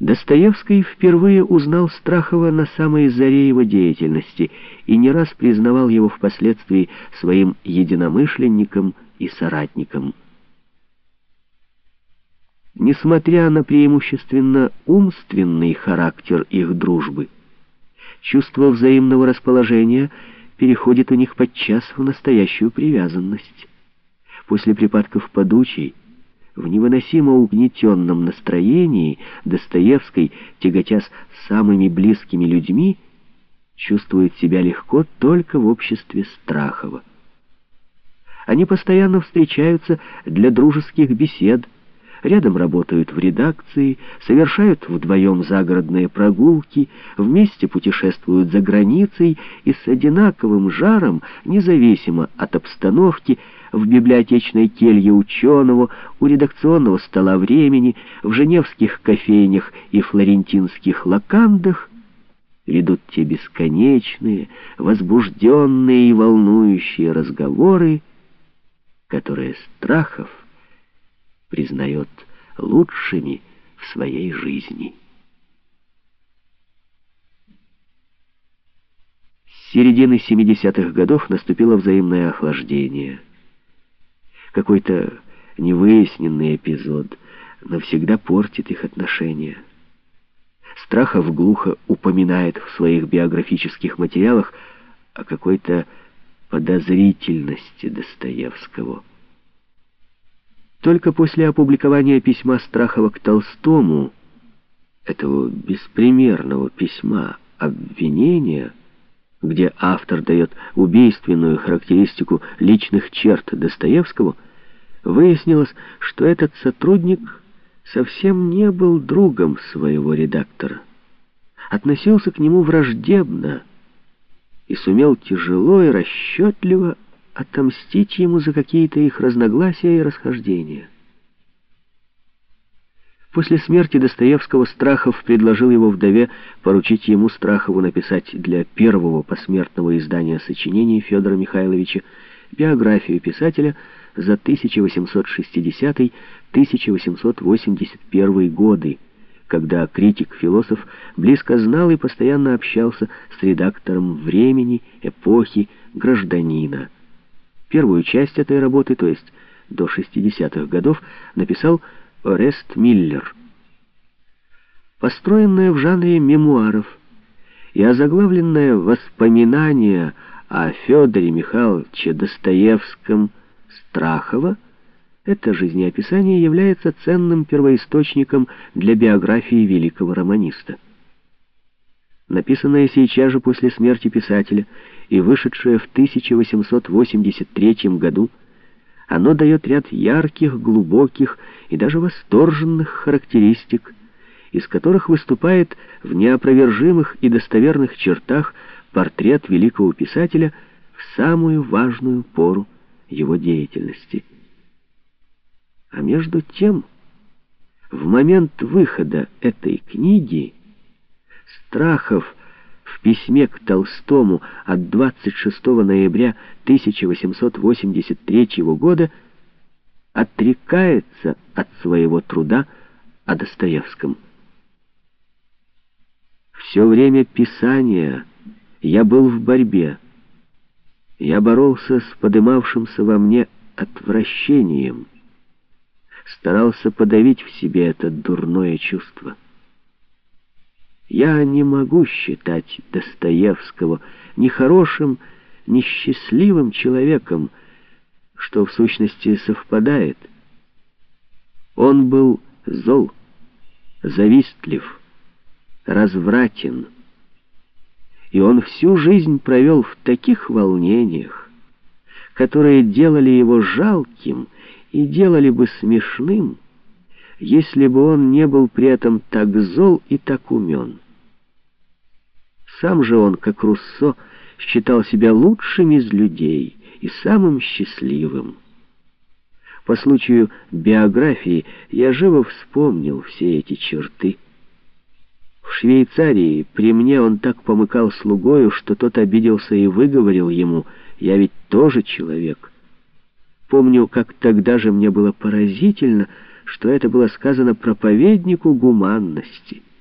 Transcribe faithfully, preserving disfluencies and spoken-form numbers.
Достоевский впервые узнал Страхова на самой заре его деятельности и не раз признавал его впоследствии своим единомышленником и соратником. Несмотря на преимущественно умственный характер их дружбы, чувство взаимного расположения переходит у них подчас в настоящую привязанность. После припадков подучий, в невыносимо угнетенном настроении, Достоевский, тяготясь с самыми близкими людьми, чувствует себя легко только в обществе Страхова. Они постоянно встречаются для дружеских бесед, рядом работают в редакции, совершают вдвоем загородные прогулки, вместе путешествуют за границей и с одинаковым жаром, независимо от обстановки, в библиотечной келье ученого, у редакционного стола «Времени», в женевских кофейнях и флорентинских локандах ведут те бесконечные, возбужденные и волнующие разговоры, которые Страхов признает лучшими в своей жизни. С середины семидесятых годов наступило взаимное охлаждение. Какой-то невыясненный эпизод навсегда портит их отношения. Страхов глухо упоминает в своих биографических материалах о какой-то подозрительности Достоевского. Только после опубликования письма Страхова к Толстому, этого беспримерного письма обвинения, где автор дает убийственную характеристику личных черт Достоевского, выяснилось, что этот сотрудник совсем не был другом своего редактора, относился к нему враждебно и сумел тяжело и расчетливо отомстить ему за какие-то их разногласия и расхождения. После смерти Достоевского Страхов предложил его вдове поручить ему, Страхову, написать для первого посмертного издания сочинений Федора Михайловича биографию писателя за тысяча восемьсот шестидесятый — тысяча восемьсот восемьдесят первый годы, когда критик-философ близко знал и постоянно общался с редактором «Времени», «Эпохи», «Гражданина». Первую часть этой работы, то есть до шестидесятых годов, написал Орест Миллер. Построенная в жанре мемуаров и озаглавленная «Воспоминания о Федоре Михайловиче Достоевском Страхова», это жизнеописание является ценным первоисточником для биографии великого романиста. Написанное сейчас же после смерти писателя и вышедшее в тысяча восемьсот восемьдесят третьем году, оно дает ряд ярких, глубоких и даже восторженных характеристик, из которых выступает в неопровержимых и достоверных чертах портрет великого писателя в самую важную пору его деятельности. А между тем, в момент выхода этой книги Страхов в письме к Толстому от двадцать шестого ноября тысяча восемьсот восемьдесят третьего года отрекается от своего труда о Достоевском. «Все время писания я был в борьбе. Я боролся с подымавшимся во мне отвращением, старался подавить в себе это дурное чувство. Я не могу считать Достоевского ни хорошим, ни счастливым человеком, что в сущности совпадает. Он был зол, завистлив, развратен, и он всю жизнь провел в таких волнениях, которые делали его жалким и делали бы смешным, если бы он не был при этом так зол и так умен. Сам же он, как Руссо, считал себя лучшим из людей и самым счастливым. По случаю биографии я живо вспомнил все эти черты. В Швейцарии при мне он так помыкал слугою, что тот обиделся и выговорил ему: «Я ведь тоже человек». Помню, как тогда же мне было поразительно, что это было сказано проповеднику гуманности.